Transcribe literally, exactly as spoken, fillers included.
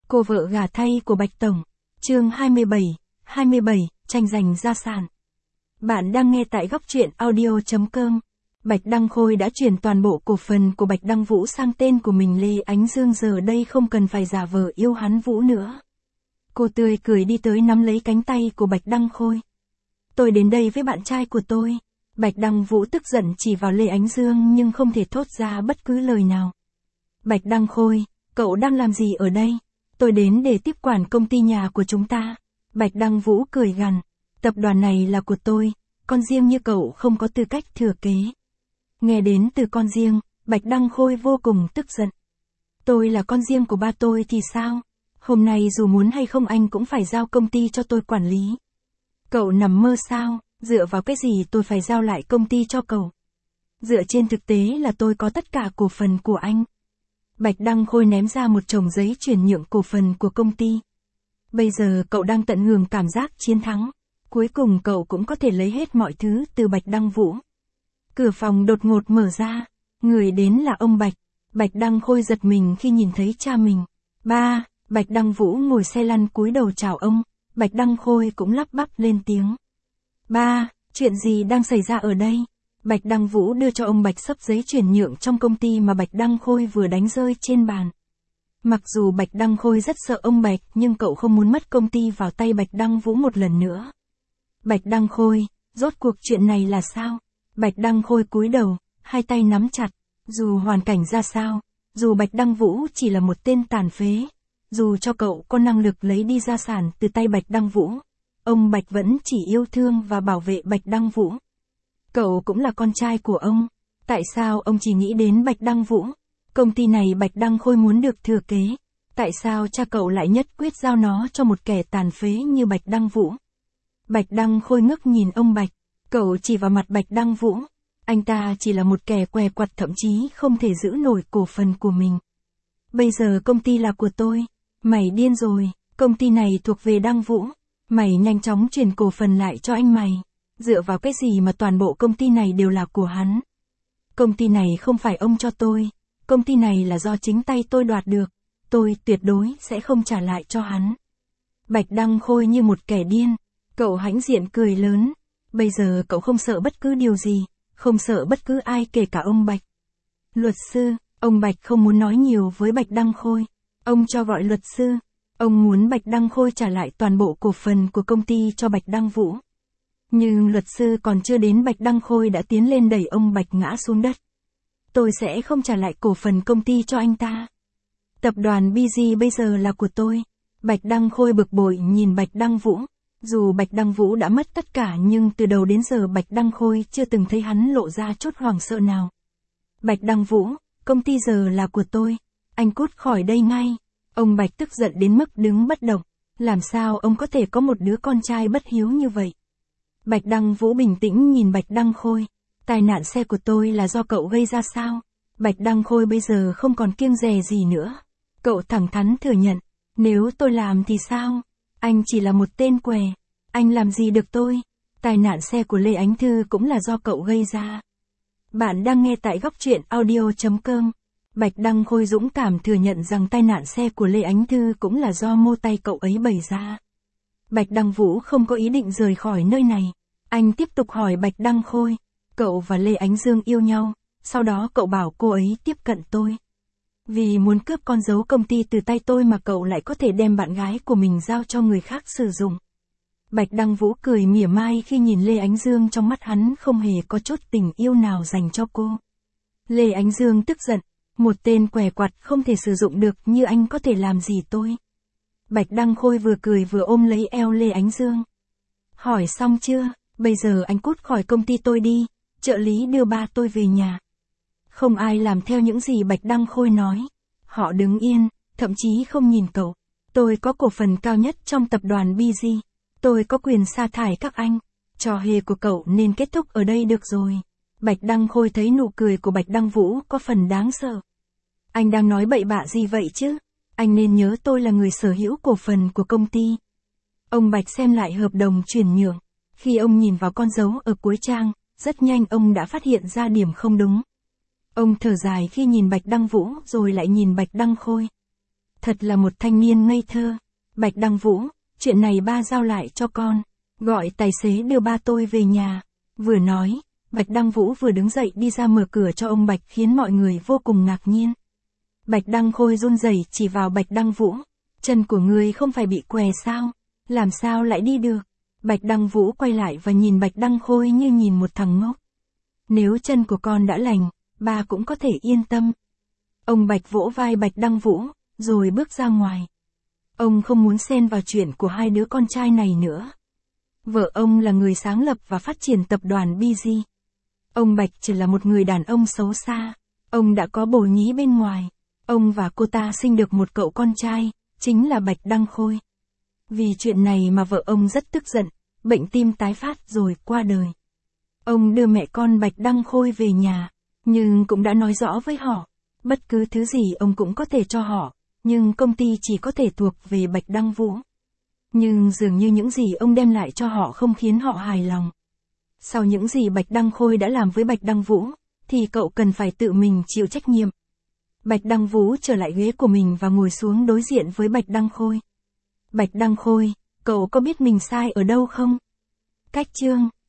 Cô vợ gả thay của Bạch Tổng. Chương hai mươi bảy, hai mươi bảy, tranh giành gia sản. Bạn đang nghe tại góc truyện audio chấm com. Bạch Đăng Khôi đã chuyển toàn bộ cổ phần của Bạch Đăng Vũ sang tên của mình. Lê Ánh Dương giờ đây không cần phải giả vờ yêu hắn Vũ nữa. Cô tươi cười đi tới nắm lấy cánh tay của Bạch Đăng Khôi. Tôi đến đây với bạn trai của tôi. Bạch Đăng Vũ tức giận chỉ vào Lê Ánh Dương nhưng không thể thốt ra bất cứ lời nào. Bạch Đăng Khôi, cậu đang làm gì ở đây? Tôi đến để tiếp quản công ty nhà của chúng ta. Bạch Đăng Vũ cười gằn. Tập đoàn này là của tôi, con riêng như cậu không có tư cách thừa kế. Nghe đến từ con riêng, Bạch Đăng Khôi vô cùng tức giận. Tôi là con riêng của ba tôi thì sao? Hôm nay dù muốn hay không anh cũng phải giao công ty cho tôi quản lý. Cậu nằm mơ sao? Dựa vào cái gì tôi phải giao lại công ty cho cậu? Dựa trên thực tế là tôi có tất cả cổ phần của anh. Bạch Đăng Khôi ném ra một chồng giấy chuyển nhượng cổ phần của công ty. Bây giờ cậu đang tận hưởng cảm giác chiến thắng. Cuối cùng cậu cũng có thể lấy hết mọi thứ từ Bạch Đăng Vũ. Cửa phòng đột ngột mở ra. Người đến là ông Bạch. Bạch Đăng Khôi giật mình khi nhìn thấy cha mình. Ba, Bạch Đăng Vũ ngồi xe lăn cúi đầu chào ông. Bạch Đăng Khôi cũng lắp bắp lên tiếng. Ba, chuyện gì đang xảy ra ở đây? Bạch Đăng Vũ đưa cho ông Bạch xấp giấy chuyển nhượng trong công ty mà Bạch Đăng Khôi vừa đánh rơi trên bàn. Mặc dù Bạch Đăng Khôi rất sợ ông Bạch nhưng cậu không muốn mất công ty vào tay Bạch Đăng Vũ một lần nữa. Bạch Đăng Khôi, rốt cuộc chuyện này là sao? Bạch Đăng Khôi cúi đầu, hai tay nắm chặt. Dù hoàn cảnh ra sao, dù Bạch Đăng Vũ chỉ là một tên tàn phế, dù cho cậu có năng lực lấy đi gia sản từ tay Bạch Đăng Vũ, ông Bạch vẫn chỉ yêu thương và bảo vệ Bạch Đăng Vũ. Cậu cũng là con trai của ông. Tại sao ông chỉ nghĩ đến Bạch Đăng Vũ? Công ty này Bạch Đăng Khôi muốn được thừa kế. Tại sao cha cậu lại nhất quyết giao nó cho một kẻ tàn phế như Bạch Đăng Vũ? Bạch Đăng Khôi ngước nhìn ông Bạch. Cậu chỉ vào mặt Bạch Đăng Vũ. Anh ta chỉ là một kẻ què quặt thậm chí không thể giữ nổi cổ phần của mình. Bây giờ công ty là của tôi. Mày điên rồi, công ty này thuộc về Đăng Vũ. Mày nhanh chóng chuyển cổ phần lại cho anh mày. Dựa vào cái gì mà toàn bộ công ty này đều là của hắn? Công ty này không phải ông cho tôi. Công ty này là do chính tay tôi đoạt được. Tôi tuyệt đối sẽ không trả lại cho hắn. Bạch Đăng Khôi như một kẻ điên. Cậu hãnh diện cười lớn. Bây giờ cậu không sợ bất cứ điều gì. Không sợ bất cứ ai kể cả ông Bạch. Luật sư, ông Bạch không muốn nói nhiều với Bạch Đăng Khôi. Ông cho gọi luật sư. Ông muốn Bạch Đăng Khôi trả lại toàn bộ cổ phần của công ty cho Bạch Đăng Vũ. Nhưng luật sư còn chưa đến Bạch Đăng Khôi đã tiến lên đẩy ông Bạch ngã xuống đất. Tôi sẽ không trả lại cổ phần công ty cho anh ta. Tập đoàn bê giê bây giờ là của tôi. Bạch Đăng Khôi bực bội nhìn Bạch Đăng Vũ. Dù Bạch Đăng Vũ đã mất tất cả nhưng từ đầu đến giờ Bạch Đăng Khôi chưa từng thấy hắn lộ ra chút hoảng sợ nào. Bạch Đăng Vũ, công ty giờ là của tôi. Anh cút khỏi đây ngay. Ông Bạch tức giận đến mức đứng bất động. Làm sao ông có thể có một đứa con trai bất hiếu như vậy? Bạch Đăng Vũ bình tĩnh nhìn Bạch Đăng Khôi. Tai nạn xe của tôi là do cậu gây ra sao? Bạch Đăng Khôi bây giờ không còn kiêng dè gì nữa. Cậu thẳng thắn thừa nhận. Nếu tôi làm thì sao? Anh chỉ là một tên què. Anh làm gì được tôi? Tai nạn xe của Lê Ánh Thư cũng là do cậu gây ra. Bạn đang nghe tại góc truyện audio chấm com. Bạch Đăng Khôi dũng cảm thừa nhận rằng tai nạn xe của Lê Ánh Thư cũng là do mô tay cậu ấy bày ra. Bạch Đăng Vũ không có ý định rời khỏi nơi này. Anh tiếp tục hỏi Bạch Đăng Khôi. Cậu và Lê Ánh Dương yêu nhau, sau đó cậu bảo cô ấy tiếp cận tôi. Vì muốn cướp con dấu công ty từ tay tôi mà cậu lại có thể đem bạn gái của mình giao cho người khác sử dụng. Bạch Đăng Vũ cười mỉa mai khi nhìn Lê Ánh Dương, trong mắt hắn không hề có chút tình yêu nào dành cho cô. Lê Ánh Dương tức giận. Một tên què quặt không thể sử dụng được như anh có thể làm gì tôi? Bạch Đăng Khôi vừa cười vừa ôm lấy eo Lê Ánh Dương. Hỏi xong chưa? Bây giờ anh cút khỏi công ty tôi đi. Trợ lý đưa ba tôi về nhà. Không ai làm theo những gì Bạch Đăng Khôi nói. Họ đứng yên, thậm chí không nhìn cậu. Tôi có cổ phần cao nhất trong tập đoàn bê giê. Tôi có quyền sa thải các anh. Trò hề của cậu nên kết thúc ở đây được rồi. Bạch Đăng Khôi thấy nụ cười của Bạch Đăng Vũ có phần đáng sợ. Anh đang nói bậy bạ gì vậy chứ? Anh nên nhớ tôi là người sở hữu cổ phần của công ty. Ông Bạch xem lại hợp đồng chuyển nhượng. Khi ông nhìn vào con dấu ở cuối trang, rất nhanh ông đã phát hiện ra điểm không đúng. Ông thở dài khi nhìn Bạch Đăng Vũ rồi lại nhìn Bạch Đăng Khôi. Thật là một thanh niên ngây thơ. Bạch Đăng Vũ, chuyện này ba giao lại cho con. Gọi tài xế đưa ba tôi về nhà. Vừa nói, Bạch Đăng Vũ vừa đứng dậy đi ra mở cửa cho ông Bạch khiến mọi người vô cùng ngạc nhiên. Bạch Đăng Khôi run rẩy chỉ vào Bạch Đăng Vũ. Chân của người không phải bị què sao? Làm sao lại đi được? Bạch Đăng Vũ quay lại và nhìn Bạch Đăng Khôi như nhìn một thằng ngốc. Nếu chân của con đã lành, ba cũng có thể yên tâm. Ông Bạch vỗ vai Bạch Đăng Vũ, rồi bước ra ngoài. Ông không muốn xen vào chuyện của hai đứa con trai này nữa. Vợ ông là người sáng lập và phát triển tập đoàn bê giê. Ông Bạch chỉ là một người đàn ông xấu xa. Ông đã có bồ nhí bên ngoài. Ông và cô ta sinh được một cậu con trai, chính là Bạch Đăng Khôi. Vì chuyện này mà vợ ông rất tức giận, bệnh tim tái phát rồi qua đời. Ông đưa mẹ con Bạch Đăng Khôi về nhà, nhưng cũng đã nói rõ với họ, bất cứ thứ gì ông cũng có thể cho họ, nhưng công ty chỉ có thể thuộc về Bạch Đăng Vũ. Nhưng dường như những gì ông đem lại cho họ không khiến họ hài lòng. Sau những gì Bạch Đăng Khôi đã làm với Bạch Đăng Vũ, thì cậu cần phải tự mình chịu trách nhiệm. Bạch Đăng Vũ trở lại ghế của mình và ngồi xuống đối diện với Bạch Đăng Khôi. Bạch Đăng Khôi, cậu có biết mình sai ở đâu không? Cách chương